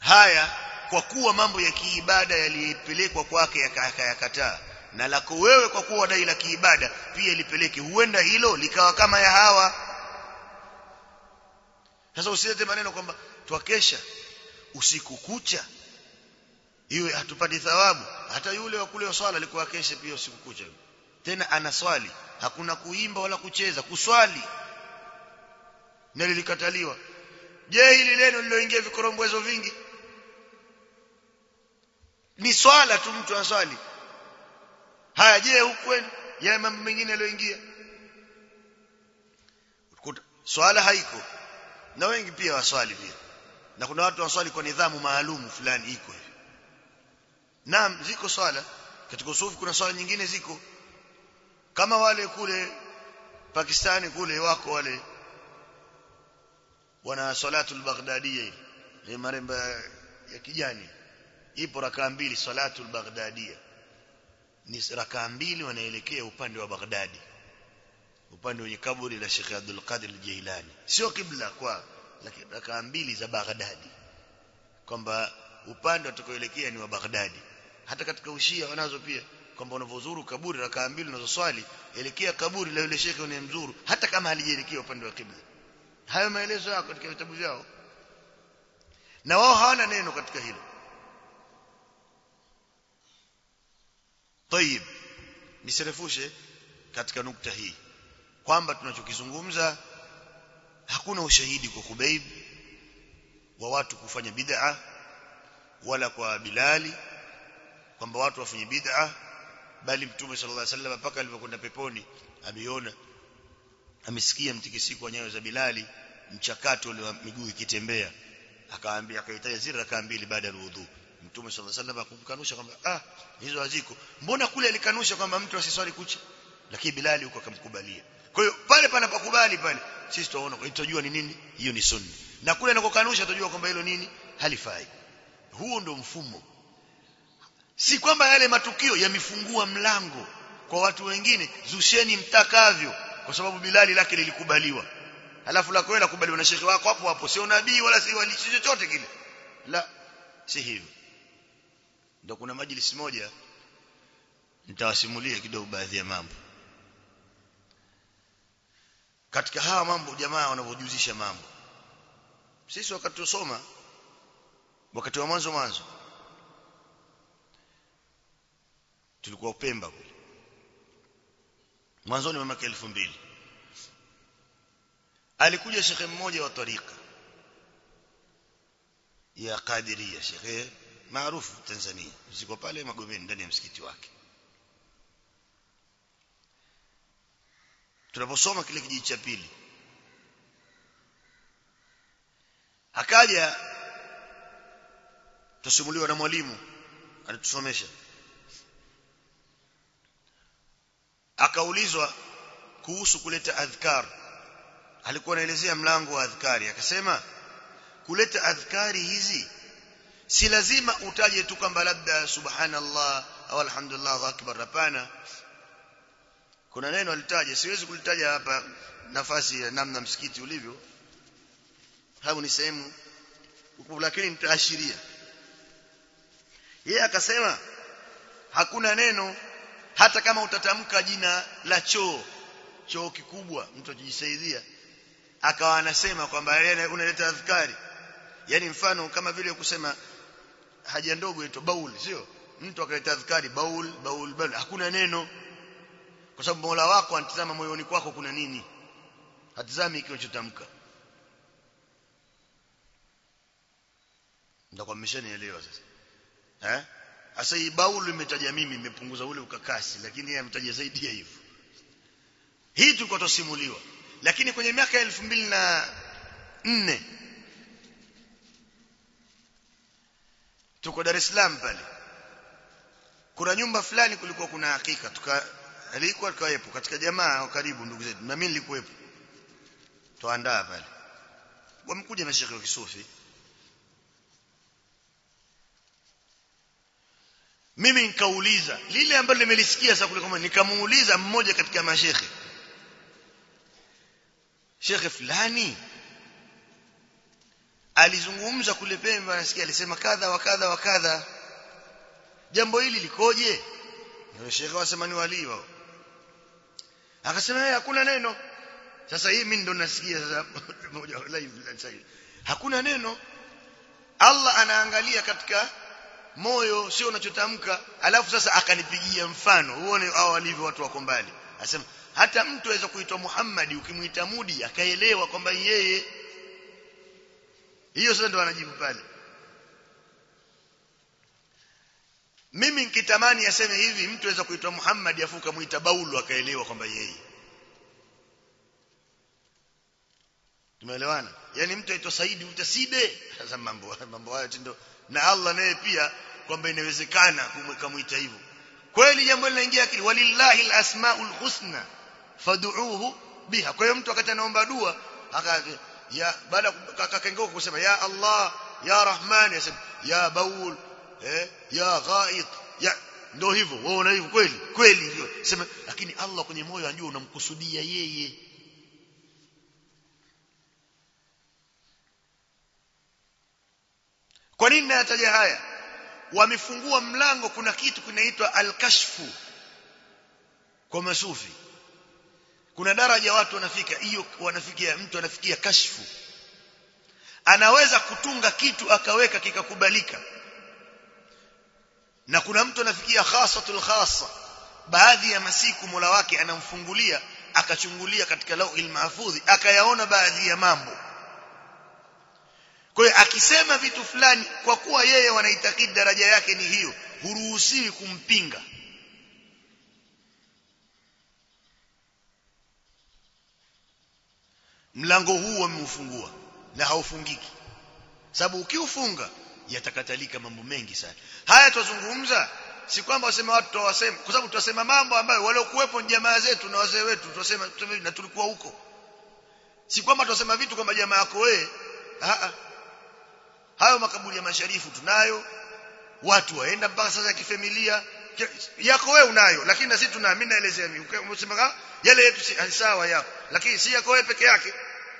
haya kwa kuwa mambo ya kiibada yalipelekwa kwake yakakataa, na lako wewe kwa kuwa dai la kiibada pia lipeleke, huenda hilo likawa kama ya hawa. Sasa usilete maneno kwamba twakesha usiku kucha iwe hatupati thawabu. Hata yule wa kule wa swala alikuwa akesha pia usiku kucha, tena anaswali, hakuna kuimba wala kucheza, kuswali, na lilikataliwa. Je, hili neno liloingia vikorombwezo vingi? Ni swala tu, mtu aswali. Haya, je hukwenu ya mambo mengine yaliyoingia? Swala haiko, na wengi pia waswali pia, na kuna watu waswali kwa nidhamu maalumu fulani iko hivi. Naam, ziko swala katika usufi, kuna swala nyingine ziko kama wale kule Pakistani kule wako wale wana salatul Baghdadiyya, ile maremba ya kijani, ipo rakaa mbili. Salatul Baghdadiyya ni rakaa mbili, wanaelekea upande wa Baghdadi, upande wenye kaburi la Sheikh Abdul Qadir al-Jilani, sio kibla kwa, lakini rakaa mbili za Baghdadi, kwamba upande utakaoelekea ni wa Baghdadi. Hata katika ushia wanazo pia kwamba unavozuru kaburi rakaa mbili unazoswali, elekea kaburi la yule shekhe unayemzuru, hata kama halijaelekea upande wa kibla. Hayo maelezo yako katika vitabu vyao, na wao hawana neno katika hilo. Tayib, nisirefushe katika nukta hii kwamba tunachokizungumza hakuna ushahidi kwa Khubayb wa watu kufanya bid'a, wala kwa Bilali kwamba watu wafanye bid'a, bali Mtume sallallahu alaihi wasallam mpaka alipokwenda peponi ameona, amesikia mtikisiko wa nyayo za Bilali, mchakato ule wa miguu ikitembea, akaambia, akaitaja zile rakaa mbili baada ya wudu. Mtume sallallahu alaihi wasallam akumkanusha kwamba hizo haziko. Mbona kule alikanusha kwamba mtu asiswali kucha, lakini Bilali huko akamkubalia. Kwa hiyo pale panapokubali pale sisi tunaona tutajua ni nini hiyo ni sunna, na kule anakokanusha tutajua kwamba hilo nini halifai. Huo ndio mfumo. Si kwamba yale matukio yamefungua mlango kwa watu wengine, zusheni mtakavyo kwa sababu Bilali lake lilikubaliwa, halafu lako wewe lakubaliwa na shekhi wako hapo hapo, sio nabii wala si wali chochote kile. La, si hivyo. Ndio kuna majlis moja nitawasimulia kidogo baadhi ya mambo katika hawa mambo jamaa wanavyojuzisha mambo. Sisi wakati tusoma, wakati wa mwanzo tulikuwa Upemba kule mwanzoni mwa mwaka 2000. Alikuja shekhe mmoja wa tarika ya Qadiria, shekhe maarufu Tanzania, ziko pale Magomeni ndani ya msikiti wake. Tunaposoma kile kijiji cha pili, akaja tusimuliwa na mwalimu alitusomesha, akaulizwa kuhusu kuleta adhkar. Alikuwa anaelezea mlango wa adhkari, akasema kuleta adhkari hizi si lazima utaje tu kwamba labda subhanallah au alhamdulillah Allahu akbar. Hapana, kuna neno alitaja, siwezi kulitaja hapa nafasi ya namna msikiti ulivyo, hapo ni sehemu, lakini nitaashiria. Yeye akasema hakuna neno, hata kama utatamka jina la choo kikubwa mtu ajisaidia, akawa anasema kwamba yeye unaleta adhkari. Yani mfano kama vile kusema haja ndogo inaitwa baul, sio? Mtu akaleta adhkari baul, hakuna neno, kwa sababu Mola wako anatazama moyoni kwako kuna nini, hatazami kile unachotamka. Ndio kwa mmeshanielewa sasa. Asa hii baul imetaja mimi, nimepunguza ule ukakasi, lakini yeye ametaja zaidi ya hivyo. Hii tulikuwa tusimuliwa. Lakini kwenye miaka 2004 tuko Dar es Salaam pale, kuna nyumba fulani kulikuwa kuna hakika, alikuwa kaepo katika jamaa wa karibu, ndugu zetu, na mimi nilikuwepo. Tuandaa pale, wamekuja na shekhi wa Kisufi. Mimi nikauliza lile ambalo nimelisikia sasa kule, kama nikamuuliza mmoja katika mashekhe, shekhe fulani alizungumza kule Pemba, nasikia alisema kadha wa kadha wa kadha, jambo hili likoje? Ndio shekhe wasema ni wali wao, akasema hakuna neno. Sasa hii mimi ndo nasikia sasa moja live sasa, hakuna neno. Allah anaangalia katika moyo, sio unachotamka. Alafu sasa akanipigia mfano, uone hao walivyo watu wako mbali. Anasema hata mtu aweza kuitwa Muhammad, ukimuita Mudi akaelewa kwamba yeye, hiyo sasa ndo anajibu pale. Mimi nikitamani aseme hivi, mtu aweza kuitwa Muhammad afuka muita Baulu akaelewa kwamba yeye. Tumeelewana? Yani mtu aitwa Saidi utaside. Sasa mambo haya ndio, na Allah naye pia kwamba inawezekana kumuita hivyo. Kweli jambo linaingia akili, walillahi alasmaul husna fad'uuhu biha. Kwa hiyo mtu akati anaomba dua ya baada akakengoka kusema ya Allah ya Rahman, yasema ya Baul, ya Ghaid, ya ndio hivyo. Waona hivyo kweli hivyo sema, lakini Allah kwenye moyo anajua unamkusudia yeye. Kwa nini nataja haya? Wamefungua mlango, kuna kitu kinaitwa al-kashfu kwa masufi. Kuna daraja watu wanafika, hiyo wanafikia, mtu anafikia kashfu, anaweza kutunga kitu akaweka kikakubalika. Na kuna mtu anafikia khasatul khassa, baadhi ya masiku Mola wake anamfungulia akachungulia katika lauhil mahfudhi akayaona baadhi ya mambo. Kwa hiyo akisema vitu fulani, kwa kuwa yeye wanaitakidi daraja yake ni hiyo, huruhusiwi kumpinga. Mlango huu wameufungua na haufungiki, sababu ukiufunga yatakatalika mambo mengi sana. Haya tuzungumza si kwamba wasema watu tuwasema, kwa sababu tuwasema mambo ambayo wale kuwepo jamaa zetu na wazee wetu tuwasema na tulikuwa huko. Si kwamba tuwasema vitu kwamba jamaa yako wewe, hayo makaburi ya masharifu tunayo, watu waenda mpaka sasa ya kifamilia yako wewe unayo, lakini na sisi tuna, mimi naelezea mimi umesema yale yetu si sawa yako, lakini si yako wewe peke yake.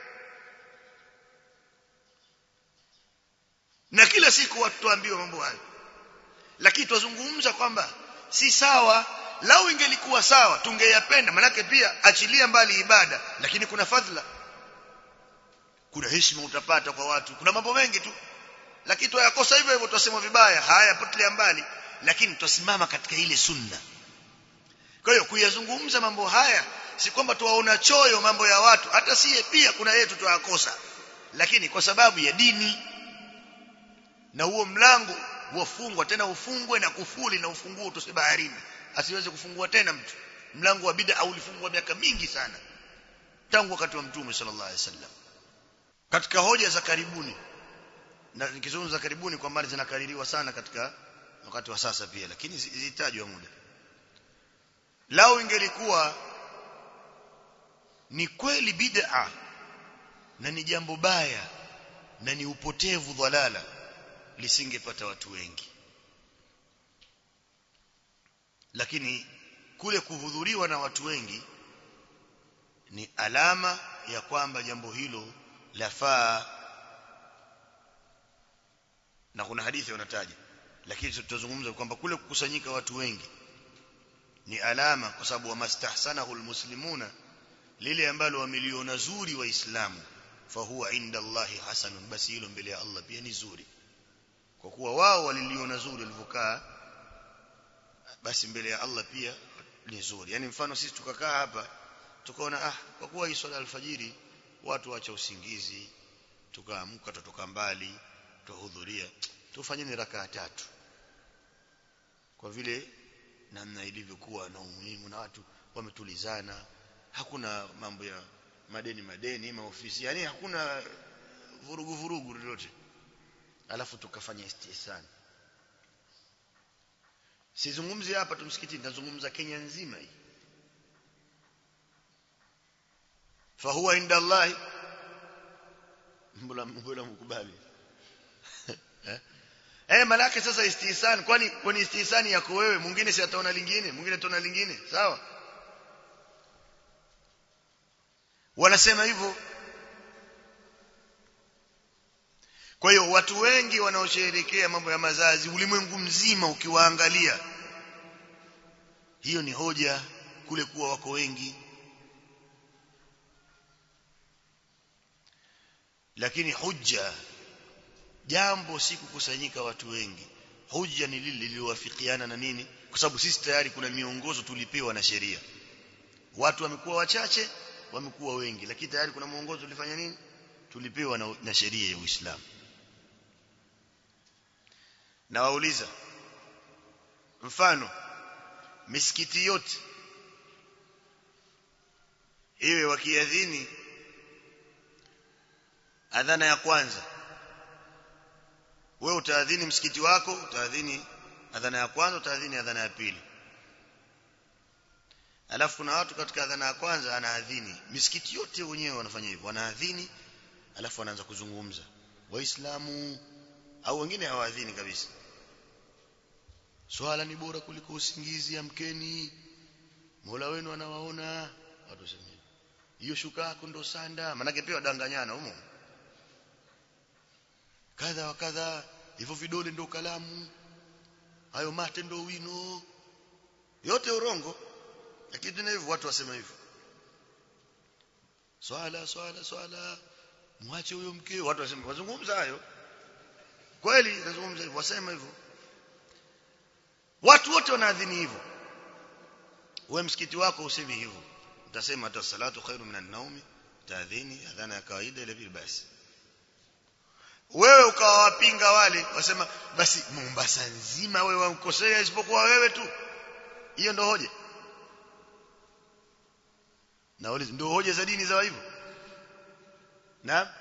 Na kila siku watu tuambiwa mambo hayo, lakini tuzungumza kwamba si sawa. Lau ingelikuwa sawa tungeyapenda, manake pia achilia mbali ibada, lakini kuna fadhila, kuna heshima utapata kwa watu, kuna mambo mengi tu. Lakini tuyakosa hivyo hivyo, tutasema vibaya, haya potelea mbali, lakini tusimama katika ile sunna. Kwa hiyo kuyazungumza mambo haya si kwamba tuwaona choyo mambo ya watu, hata siye pia kuna yetu tuyakosa, lakini kwa sababu ya dini. Na huo mlango wafungwa, tena ufungwe na kufuli na ufunguo tusibaharini, asiweze kufungua tena mtu. Mlango wa bid'a ulifungwa miaka mingi sana, tangu wakati wa Mtume sallallahu alaihi wasallam. Katika hoja za karibuni, na nikizungumza karibuni kwa maana zinakaririwa sana katika wakati wa sasa pia, lakini zitajwa muda. Lao ingelikuwa ni kweli bid'a na ni jambo baya na ni upotevu dhalala, lisingepata watu wengi. Lakini kule kuhudhuriwa na watu wengi ni alama ya kwamba jambo hilo lafaa. Na kuna hadithi wanataja, lakini tutazungumza kwamba kule kukusanyika watu wengi ni alama, kwa sababu wamastahsanahu almuslimuna, lile ambalo wameliona zuri waislamu, fa huwa inda Allahi hasanun, basi hilo mbele ya Allah pia ni zuri. Kwa kuwa wao waliliona zuri walivyokaa, basi mbele ya Allah pia ni zuri. Yani mfano sisi tukakaa hapa tukaona kwa kuwa hii swala alfajiri watu waacha usingizi, tukaamka tutoka mbali tuhudhuria, tufanyeni rakaa 3, kwa vile namna ilivyokuwa na umuhimu na watu wametulizana, hakuna mambo ya madeni maofisi, yani hakuna vurugu lolote, alafu tukafanya istihsan. Sizungumzi hapa tu msikitini, nazungumza Kenya nzima hii. Fa huwa inda Allah, mbona mkubali malaki sasa istihsan. Kwani istihsani yako wewe, mwingine si ataona lingine, mwingine ataona lingine, sawa? Wanasema hivyo. Kwa hiyo watu wengi wanaosherehekea mambo ya mazazi ulimwengu mzima ukiwaangalia, hiyo ni hoja kule kuwa wako wengi. Lakini hujja, jambo si kukusanyika watu wengi. Hujja ni lile lililowafikiana na nini? Kwa sababu sisi tayari kuna miongozo tulipewa na sheria. Watu wamekuwa wachache, wamekuwa wengi, lakini tayari kuna mwongozo tulifanya nini? Tulipewa na sheria ya Uislamu. Na wauliza, mfano misikiti yote iwe wakiadhini adhana ya kwanza, wewe utaadhini msikiti wako, utaadhini adhana ya kwanza, utaadhini adhana ya pili. Alafu kuna watu katika adhana ya kwanza anaadhini, misikiti yote wenyewe wanafanya hivyo, wanaadhini alafu wanaanza kuzungumza Waislamu, au wengine hawaadhini kabisa. Swala ni bora kuliko usingizi, amkeni, Mola wenu anawaona. Watu sema hiyo shuka yako ndo sanda, maana pia wadanganyana humo, kadha wa kadha, hivyo vidole ndo kalamu, hayo mate ndo wino, yote urongo. Lakini tena hivyo watu wasema hivyo, swala muache huyo mke. Watu wasema, wazungumza hayo kweli, nazungumza hivyo, wasema hivyo, watu wote wanaadhini hivyo. Wewe msikiti wako usemi hivyo, utasema hata salatu khairu minan naumi, taadhini adhana ya kawaida ile vile basi. Wewe ukawapinga wale, wasema basi Mombasa nzima wewe ukosea isipokuwa wewe tu. Hiyo ndio hoja? Na wale ndio hoja za dini za hivyo? Na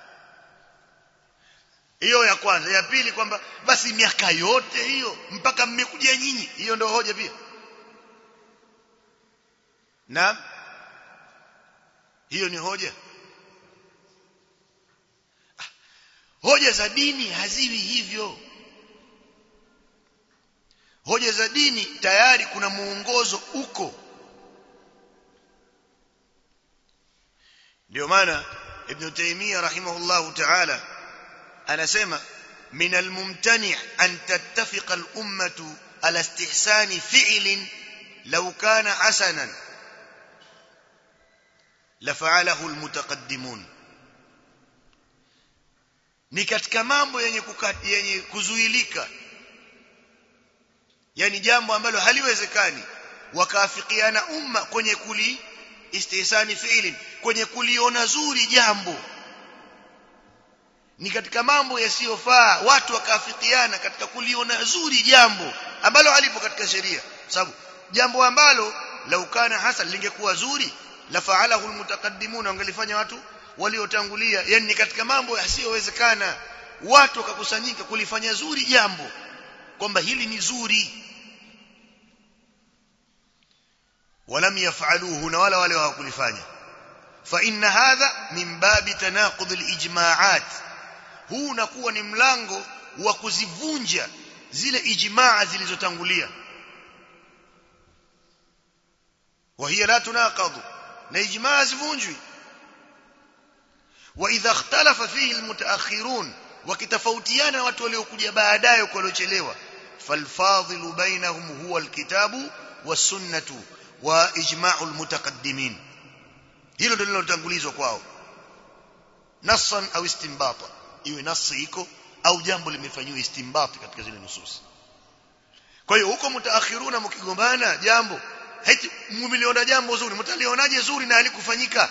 hiyo ya kwanza. Ya pili kwamba basi miaka yote hiyo mpaka mmekuja nyinyi, hiyo ndio hoja pia? Na hiyo ni hoja? Hoja za dini haziwi hivyo. Hoja za dini tayari kuna muongozo uko. Ndio maana Ibn Taymiyyah rahimahullahu ta'ala anasema min almumtani' an tattafiqa al-ummatu ala istihsani fi'lin law kana hasanan la fa'alahu almutaqaddimun. Ni katika mambo yenye kuzuilika, yani jambo ambalo haliwezekani wakaafikiana umma kwenye istihsani fi'lin, kwenye kuliona zuri jambo. Ni katika mambo yasiyofaa watu wakaafikiana katika kuliona zuri jambo ambalo halipo katika sheria, sababu jambo ambalo lau kana hasan lingekuwa zuri la fa'alahu almutaqaddimun, wangelifanya watu waliotangulia. Yani ni katika mambo yasiyowezekana watu wakakusanyika kulifanya zuri jambo, kwamba hili ni zuri. Walam yaf'aluhu, na wale hawakulifanya. Fa inna hadha min babi tanaqud al-ijma'at, huu unakuwa ni mlango wa kuzivunja zile ijmaa zilizotangulia. Wa hiya la tunaqadu, na ijmaa zivunjwi. Wa idha ikhtalafa fihi almutaakhirun, wakitafautiana watu waliokuja baadaye waliochelewa, falfadhilu bainahum huwa alkitabu wasunnatu wa ijma'u almutaqaddimin. Hilo ndilo lilotangulizwa kwao, nassan au istinbata, iwe nasi iko au jambo limefanywa istinbat katika zile nusus. Kwa hiyo huko mutaakhiruna mkigombana jambo, eti mmeliona jambo zuri, mtalionaje zuri na halikufanyika?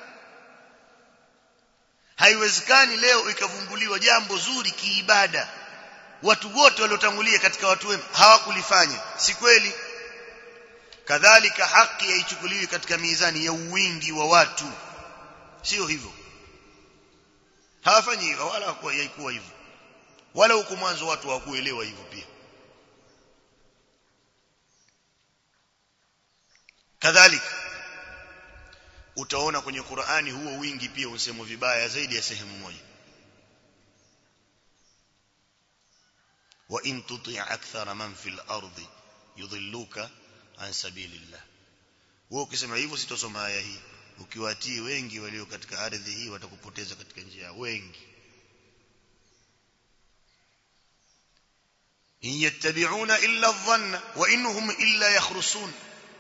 Haiwezekani leo ikavumbuliwa jambo zuri kiibada, watu wote waliotangulia katika watu wema hawakulifanya. Si kweli? Kadhalika haki haichukuliwi katika mizani ya uwingi wa watu, sio hivyo. Hawafanyi hivyo, wala haikuwa hivyo, wala huko mwanzo watu hawakuelewa hivyo pia. Kadhalika utaona kwenye Qur'ani huo wingi pia usemwa vibaya zaidi ya sehemu moja. Wa in tuti' akthara man fil ardi yudhilluka an sabilillah. Wewe ukisema hivyo sitosoma aya hii, ukiwatii wengi walio katika ardhi hii watakupoteza katika njia wengi. in yattabi'una illa adh-dhanna wa innahum illa yakhrusun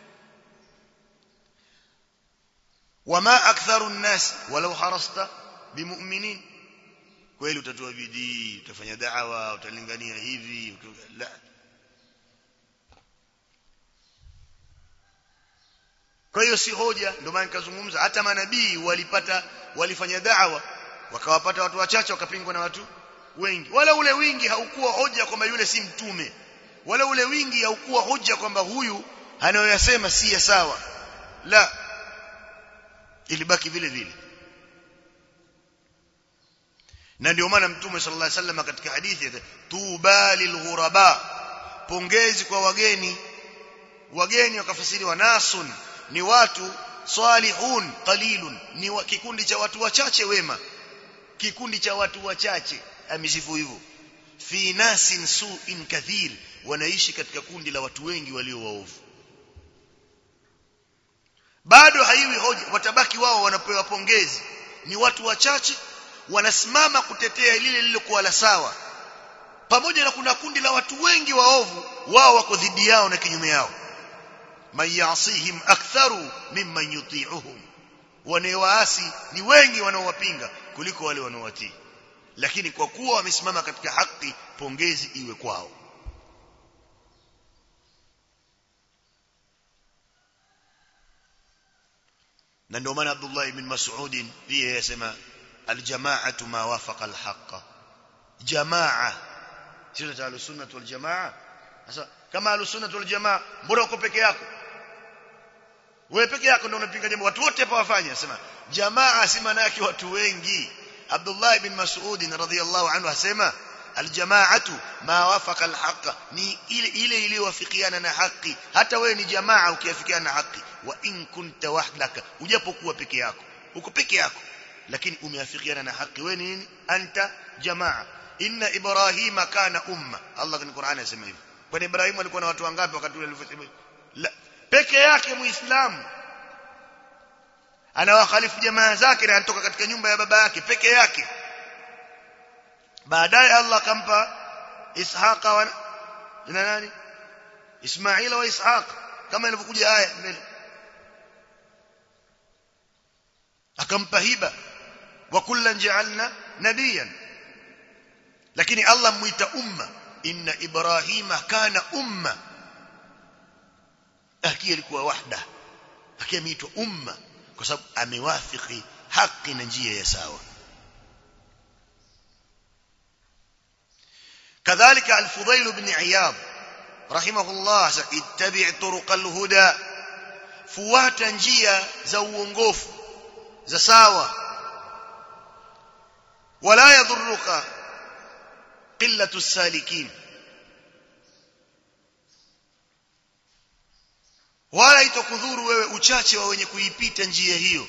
wama aktharu an-nas walau harasta bimu'minin. Kweli utatoa bidii, utafanya da'wa, utalingania hivi, la. Kwa hiyo si hoja. Ndio maana nikazungumza hata manabii walifanya da'wa wakawapata watu wachache wakapingwa na watu wengi. Wala ule wingi haukuwa hoja kwamba yule si mtume, wala ule wingi haukuwa hoja kwamba huyu anayoyasema si ya sawa, la, ilibaki vile vile. Na ndio maana mtume sallallahu alaihi wasallam katika hadithi tuba lilghuraba, pongezi kwa wageni. Wageni wakafasiriwa nasun, ni watu salihun qalilun, ni kikundi cha watu wachache wema, kikundi cha watu wachache. Amesifu hivyo, fi nasin su'in kathir, wanaishi katika kundi la watu wengi walio waovu. Bado haiwi hoja, watabaki wao wanapewa pongezi, ni watu wachache wanasimama kutetea lile lililokuwa la sawa, pamoja na kuna kundi la watu wengi waovu, wao wako dhidi yao na kinyume yao. Man ya'sihim aktharu mimman yuti'uhum, wanaowaasi ni wengi wanaowapinga kuliko wale wanaowatii. Lakini kwa kuwa wamesimama katika haki, pongezi iwe kwao. Na ndio maana Abdullah ibn Mas'ud pia yasema aljamaa'atu ma wafaqa alhaqqa. Jamaa sio ta al-sunnah wal jamaa. Sasa kama al-sunnah wal jamaa, mbona uko peke yako? Wewe peke yako ndio unapinga jambo, watu wote hapa wafanya. Sema jamaa si maana yake watu wengi. Abdullah ibn Mas'ud radhiyallahu anhu asema aljamaa'atu ma wafaqa alhaqqa, ni ile iliyowafikiana na haki. Hata wewe ni jamaa ukiafikiana na haki. Wa in kunta wahdaka, ujapokuwa peke yako, uko peke yako lakini umeafikiana na haki, wewe nini? Anta jamaa. Inna Ibrahima kana umma, Allah kwenye Qur'an anasema hivi. Kwa Ibrahim alikuwa na watu wangapi wakati ule aliposema? La, peke yake muislamu anawakhalifu jamaa zake na anatoka katika nyumba ya baba yake peke yake. Baadaye Allah akampa Ishaqa wa nani? Ismaila wa Ishaq, kama ilivyokuja aya mbele. Akampa hiba, wa kullan ja'alna nabiyan. Lakini Allah muita umma, inna Ibrahima kana umma. Akia alikuwa wahda, akia ameitwa umma kwa sababu amewafiki haki na njia ya sawa. Kadhalika al-Fudayl ibn Iyad rahimahullah ittabi' turuq al-huda, fuata njia za uongofu za sawa. Wala yadhurruka qillatu as-salikin, wala itakudhuru wewe uchache wa wenye kuipita njia hiyo.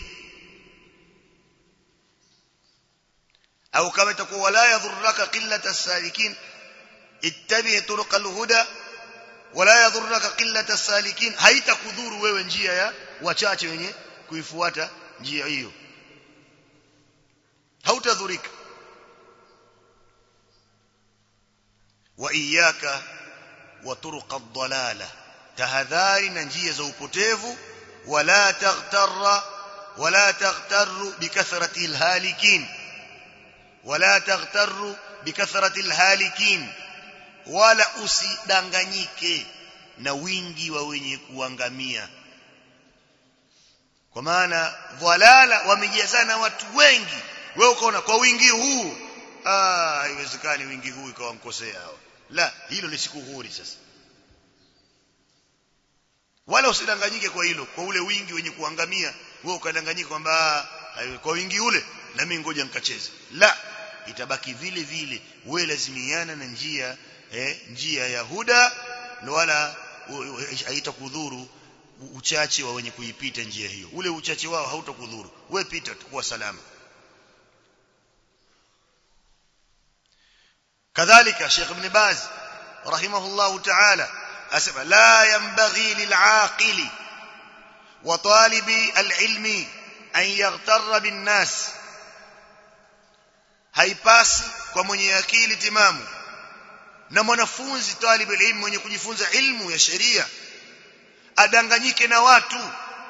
Au kama itakuwa wala yadhurruka qillatu as-salikin, ittabi' turuq al-huda wala yadhurruka qillatu as-salikin, haitakudhuru wewe njia ya wachache wenye kuifuata njia hiyo, hautadhurika. Wa iyyaka wa turuq ad-dalala, tahadhari na njia za upotevu. Wala taghtarru bikathrati al-halikin, wala taghtarru bikathrati al-halikin, wala usidanganyike na wingi wa wenye kuangamia. Kwa maana dhalala wamejazana watu wengi, wewe ukaona kwa wingi huu haiwezekani wingi huu ikawa mkosea hao. La, hilo ni sikuhuri. Sasa wala usidanganyike kwa hilo, kwa ule wingi wenye kuangamia, wewe ukadanganyika kwamba kwa wingi ule na mimi ngoja nikacheze. La, itabaki vile vile, wewe lazimiana na njia ya huda, wala haitakudhuru uchache wa wenye kuipita njia hiyo. Ule uchache wao hautakudhuru, wewe pita tukua salama. Kadhalika Sheikh Ibn Baz rahimahullahu ta'ala asema la yanbaghi lil'aqili wa talibi al-ilmi an yaghtarra bin nas, haipasi kwa mwenye akili timamu na mwanafunzi talib ilmu mwenye kujifunza ilmu ya sheria adanganyike na watu.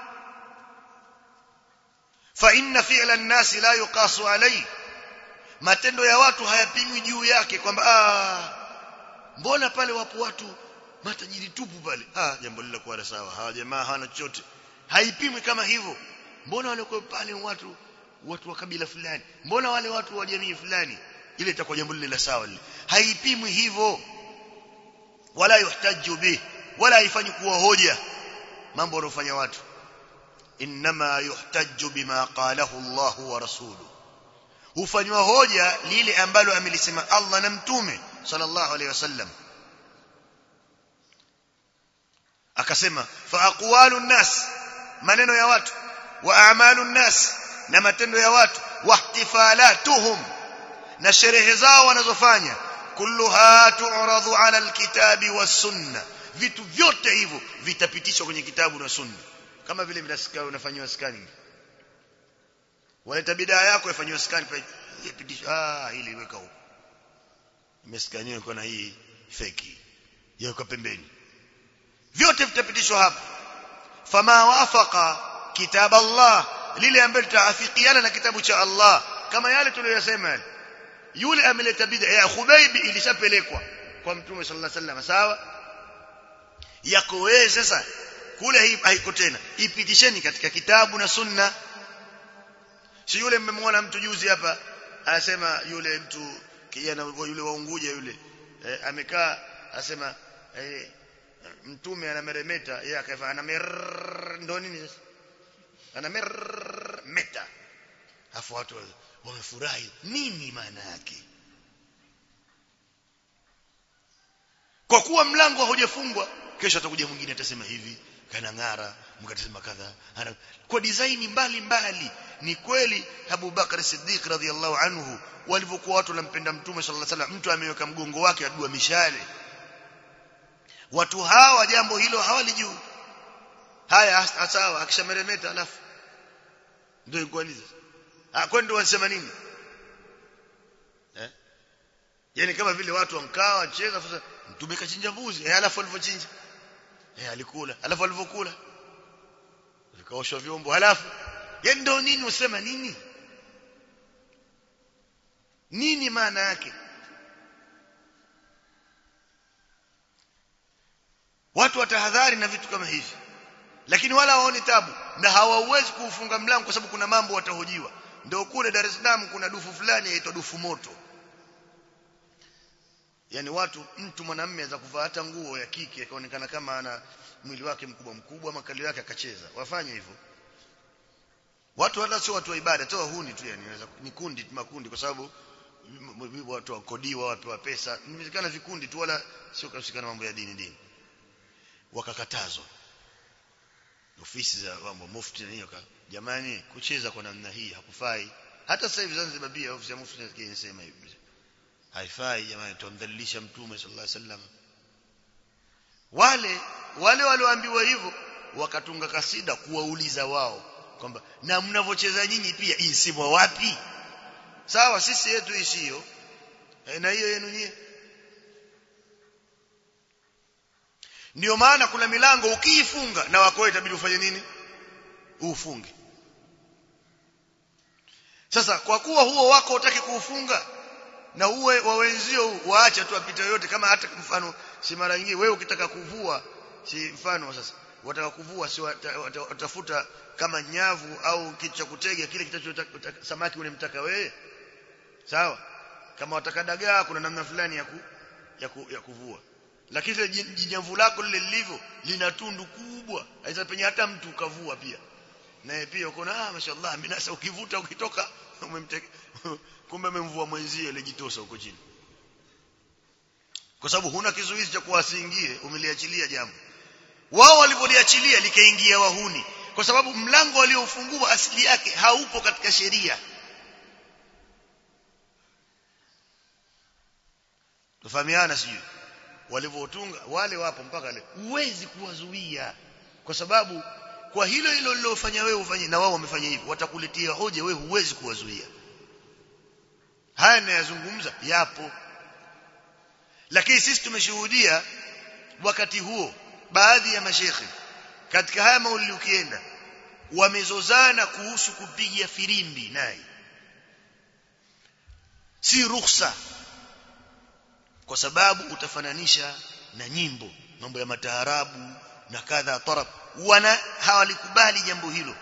Fa inna fi'la an-nas la yuqasu alayhi, matendo ya watu hayapimwi juu yake kwamba mbona pale wapo watu matajiri tupu pale, jambo lile kwa sawa, hawa jamaa hawana chochote, haipimwi kama hivyo. Mbona wale kwa pale watu wa kabila fulani, mbona wale watu wa jamii fulani, ile itakuwa jambo lile la sawa lile, haipimwi hivyo. Wala yuhtaju bih, wala haifanyi kuwa hoja mambo wanayofanya watu. Inma yuhtaju bima qalahu Allah wa rasuluhu, hufanywa hoja lile ambalo amelisema Allah na mtume sallallahu alayhi wasallam. Akasema fa aqwalu nnas, maneno ya watu, wa a'malu nnas, na matendo ya watu, wa ihtifalatuhum, na sherehe zao wanazofanya, kulluha tu'radu ala alkitabi was sunna, vitu vyote hivyo vitapitishwa kwenye kitabu na sunna. Kama vile vinasikia unafanywa scanning, waleta bidaa yako ifanywe scan, yapitishwa, hili weka huko, imeskaniwa iko na hii fake, yaweka pembeni, vyote vitapitishwa hapa. Fama wafaqa kitab Allah, lile ambalo litaafikiana na kitabu cha Allah, kama yale tuliyosema, yule ameleta bid'a ya Khubayb ilishapelekwa kwa mtume sallallahu alaihi wasallam, sawa, yako wewe sasa kule hii haiko tena, ipitisheni katika kitabu na sunna. Si yule mmemwona mtu juzi hapa anasema, yule mtu kijana yule wa Unguja yule amekaa asema mtume anameremeta, yeye akafanya anamer, ndo nini sasa, anamermeta, afu watu wamefurahi. Nini maana yake? Kwa kuwa mlango haujafungwa, kesho atakuja mwingine atasema hivi, kana ngara, mkatasema kadha, kwa design mbali. Ni kweli Abu Bakar Siddiq radhiyallahu anhu walivyokuwa watu wanampenda mtume sallallahu alaihi wasallam, mtu ameweka mgongo wake adua mishale, watu hawa jambo hilo hawalijui. Haya sawa, akishameremeta alafu ndio ikuaniza, kwenda wanasema nini? Yani kama vile watu wankaa wacheza, sasa mtume kachinja mbuzi, alafu alivyochinja alikula, alafu alivyokula vikaoshwa vyombo, alafu yani ndio nini usema nini? Nini maana yake? Watu watahadhari na vitu kama hivi, lakini wala waone tabu na hawawezi kuufunga mlango kwa sababu kuna mambo watahojiwa. Ndio kule Dar es Salaam kuna dufu fulani inaitwa dufu moto, yani watu, mtu mwanamume anaweza kuvaa hata nguo ya kike akaonekana kama ana mwili wake mkubwa makali yake akacheza, wafanye hivyo watu. Wala sio watu wa ibada, toa huni tu, yani ni kundi, makundi, kwa sababu watu wakodiwa, wapewa pesa, nimezikana vikundi tu, wala sio kuhusikana mambo ya dini. Wakakatazwa ofisi za mambo mufti na hiyo, jamani, kucheza kwa namna hii hakufai. Hata sasa hivi Zanzibar pia ofisi ya mufti inasema hivi, haifai jamani, tumdhalilisha mtume sallallahu alaihi wasallam. Wale walioambiwa hivyo wakatunga kasida kuwauliza wao kwamba na mnavocheza nyinyi pia insimwa wapi? Sawa, sisi yetu isiyo na hiyo yenu nyie. Ndio maana kuna milango ukiifunga na wako itabidi ufanye nini? Ufunge. Sasa kwa kuwa huo wako utaki kuufunga na uwe wa wenzio waacha tu apite yote, kama hata mfano si mara nyingine wewe ukitaka kuvua, si mfano sasa wataka kuvua, si watafuta kama nyavu au kitu cha kutega kile kitachotaka samaki unemtaka wewe, sawa? Kama wataka dagaa kuna namna fulani ya kuvua, lakini ile jinyavu lako lile lilivyo lina tundu kubwa, aisa penye hata mtu ukavua pia naye pia uko na mashaallah minasa, ukivuta ukitoka umemteka kumbe umemvua mwenzie ile jitosa huko chini, kwa sababu huna kizuizi cha kuwasiingie, umeliachilia jambo. Wao walipoliachilia likaingia wahuni, kwa sababu mlango waliofungua asili yake haupo katika sheria. Tufahamiana sijui walivyotunga wale wapo mpaka leo, huwezi kuwazuia, kwa sababu kwa hilo lilofanya wewe ufanye na wao wamefanya hivyo, watakuletea hoja, wewe huwezi kuwazuia. Haya ninayozungumza yapo, lakini sisi tumeshuhudia wakati huo baadhi ya mashekhe katika haya maulidi ukienda wamezozana kuhusu kupiga firimbi, naye si ruhusa, kwa sababu utafananisha na nyimbo, mambo ya mataarabu na kadha tarab. Hawalikubali jambo hilo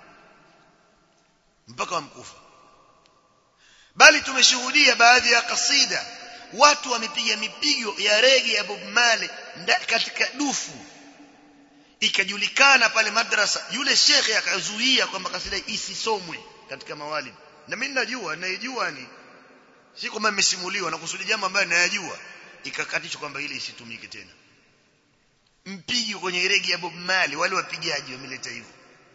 mpaka wamkufa. Bali tumeshuhudia baadhi ya kasida watu wamepiga mipigo ya rege ya Bob Marley katika dufu, ikajulikana pale madrasa, yule shekhe akazuia kwamba kasida isisomwe katika mawalid. Na mimi naijua ni si kwamba nimesimuliwa na kusudi jambo ambalo ninayajua, ikakatishwa kwamba ile isitumike tena. Mpigi kwenye rege ya Bob Marley, wale wapigaji wameleta hivyo.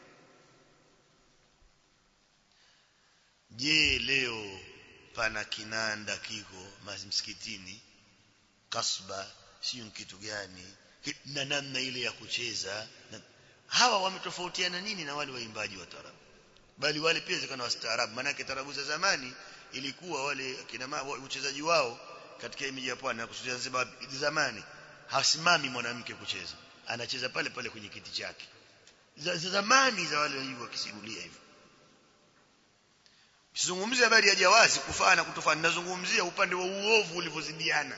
Je, leo pana kinanda kiko msikitini, kasba sio kitu gani, na namna ile ya kucheza hawa wametofautiana nini na wale waimbaji wa tarabu? Bali wale pia zikana wastaarabu, maana yake tarabu za zamani ilikuwa wale kina mama uchezaji wao katika miji ya pwani na kusudia Zanzibar zamani, hasimami mwanamke kucheza, anacheza pale pale kwenye kiti chake. Za zamani za wale hivyo wakisimulia hivyo. Sizungumzia habari ya jawazi kufaa na kutofaa, ninazungumzia upande wa uovu ulivyozidiana.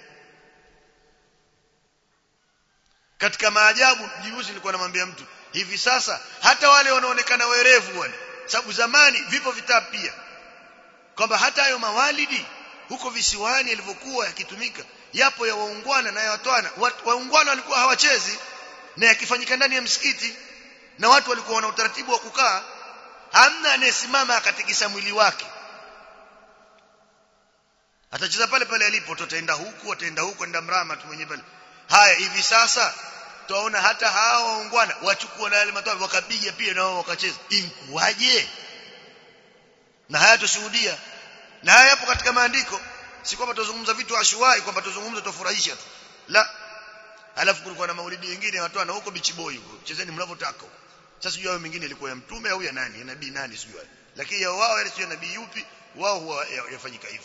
Katika maajabu, juzi nilikuwa namwambia mtu, hivi sasa hata wale wanaonekana werevu wale, sababu zamani vipo vitabu pia kwamba hata hayo mawalidi huko visiwani yalivyokuwa yakitumika, yapo ya waungwana na ya watwana. Waungwana walikuwa hawachezi, na yakifanyika ndani ya msikiti, na watu walikuwa wana utaratibu wa kukaa, hamna anayesimama akatikisa mwili wake, atacheza pale pale alipo, tutaenda huku enda mrama tu mwenye pale. Haya, hivi sasa tunaona hata hao waungwana wachukua na yale matawi wakapiga pia na wao wakacheza. Inkuaje? Na haya tushuhudia, na haya hapo katika maandiko. Si kwamba tuzungumza vitu ashwai, kwamba tuzungumza tufurahisha tu, la. Alafu kulikuwa na maulidi mengine watu wana huko Beach Boy huko, chezeni mnavyotaka. Sasa sijui hao mengine ilikuwa ya mtume au ya nani, ya nabii nani sijui, lakini ya wao ile sio nabii yupi, wao huwa yafanyika hivyo.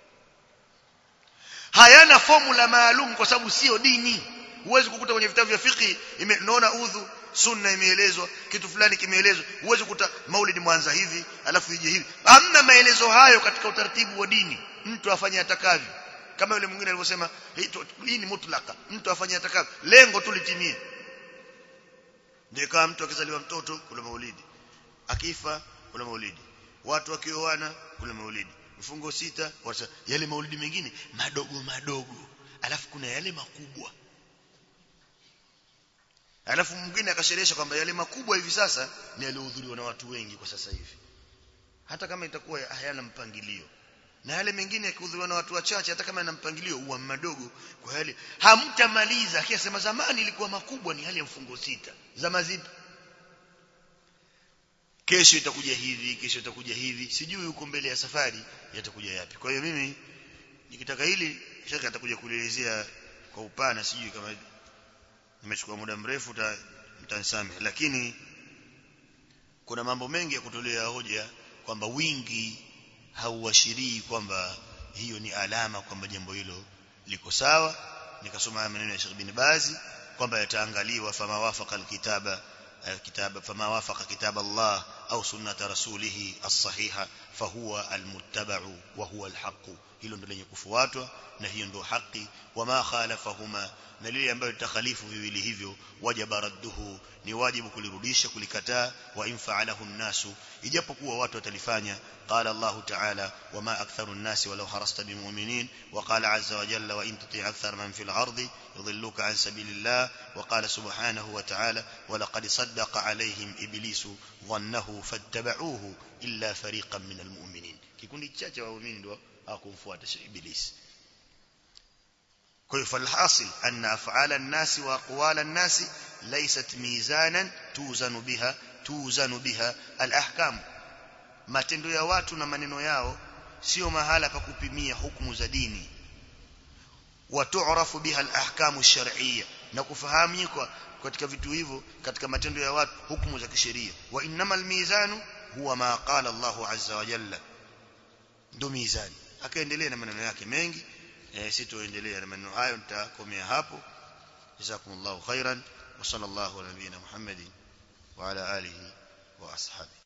Hayana formula maalum kwa sababu sio dini. Huwezi kukuta kwenye vitabu vya fiqh unaona udhu sunna imeelezwa, kitu fulani kimeelezwa. Huwezi kukuta maulidi mwanza hivi alafu ije hivi. Hamna maelezo hayo katika utaratibu wa dini. Mtu afanye atakavyo, kama yule mwingine alivyosema, hii ni mutlaka, mtu afanye atakavyo, lengo tu litimie. Ndio kama mtu akizaliwa mtoto kuna maulidi, akifa kuna maulidi, watu wakioana kuna maulidi, mfungo 6 wasa yale maulidi mengine madogo madogo, alafu kuna yale makubwa. Alafu mwingine akasherehesha kwamba yale makubwa hivi sasa ni yaliohudhuriwa na watu wengi kwa sasa hivi, hata kama itakuwa hayana mpangilio, na yale mengine yakihudhuriwa na watu wachache hata kama yana mpangilio huwa madogo. Kwa yale hamtamaliza. Akisema zamani ilikuwa makubwa, ni hali ya mfungo 6 zama zipi, kesho itakuja hivi, kesho itakuja hivi, sijui huko mbele ya safari yatakuja yapi. Kwa hiyo mimi nikitaka hili shaka atakuja kuelezea kwa upana, sijui kama nimechukua muda mrefu, mtanisamehe, lakini kuna mambo mengi ya kutolea hoja kwamba wingi hauashirii kwamba hiyo ni alama kwamba jambo hilo liko sawa. Nikasoma maneno ya Sheikh bin Bazi kwamba yataangaliwa fama wafaqa alkitaba fama wafaqa kitab Allah au sunnata rasulih as-sahiha fahuwa almuttaba'u wa huwa alhaq. Hilo ndio lenye kufuatwa na hiyo ndio haki. Wama khalafahuma, na lile ambalo litakhalifu viwili hivyo, wajaba radduhu, ni wajibu kulirudisha, kulikataa. Wa in fa'alahu an-nasu, ijapokuwa watu watalifanya. Qala Allah ta'ala, wama aktharu an-nasi walau harasta bimu'minin. Wa qala 'azza wa jalla, wa in tuti' akthar man fil ardi yudhilluka 'an sabilillah. Wa qala subhanahu wa ta'ala, wa laqad saddaqa 'alayhim iblisu dhannahu fattaba'uhu illa fariqan min al-mu'minin. Kikundi chache wa waumini ndio hakumfuata Ibilisi. Kwa hiyo falhasil anna af'ala an-nasi wa aqwala an-nasi laysat mizanan tuzanu biha al-ahkam. Matendo ya watu na maneno yao sio mahala pa kupimia hukumu za dini. Wa tu'rafu biha al-ahkam ash-shar'iyya, na kufahamika katika vitu hivyo, katika matendo ya watu, hukumu za kisheria. Wa innamal mizanu huwa ma qala Allahu azza wa jalla, ndo mizani. Akaendelea na maneno yake mengi sitoendelea na maneno hayo, nitakomea hapo. Jazakumullahu khairan wa sallallahu ala nabiyina Muhammadin wa ala alihi wa ashabihi.